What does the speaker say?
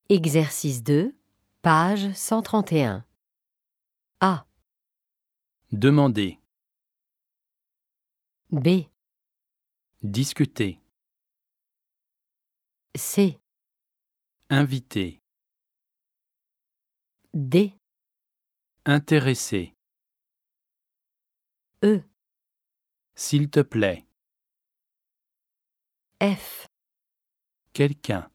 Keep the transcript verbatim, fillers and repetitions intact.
Exercice deux, page cent trente et un. A. Demander, B. discuter, C. inviter, D. intéresser, E. s'il te plaît, F. quelqu'un.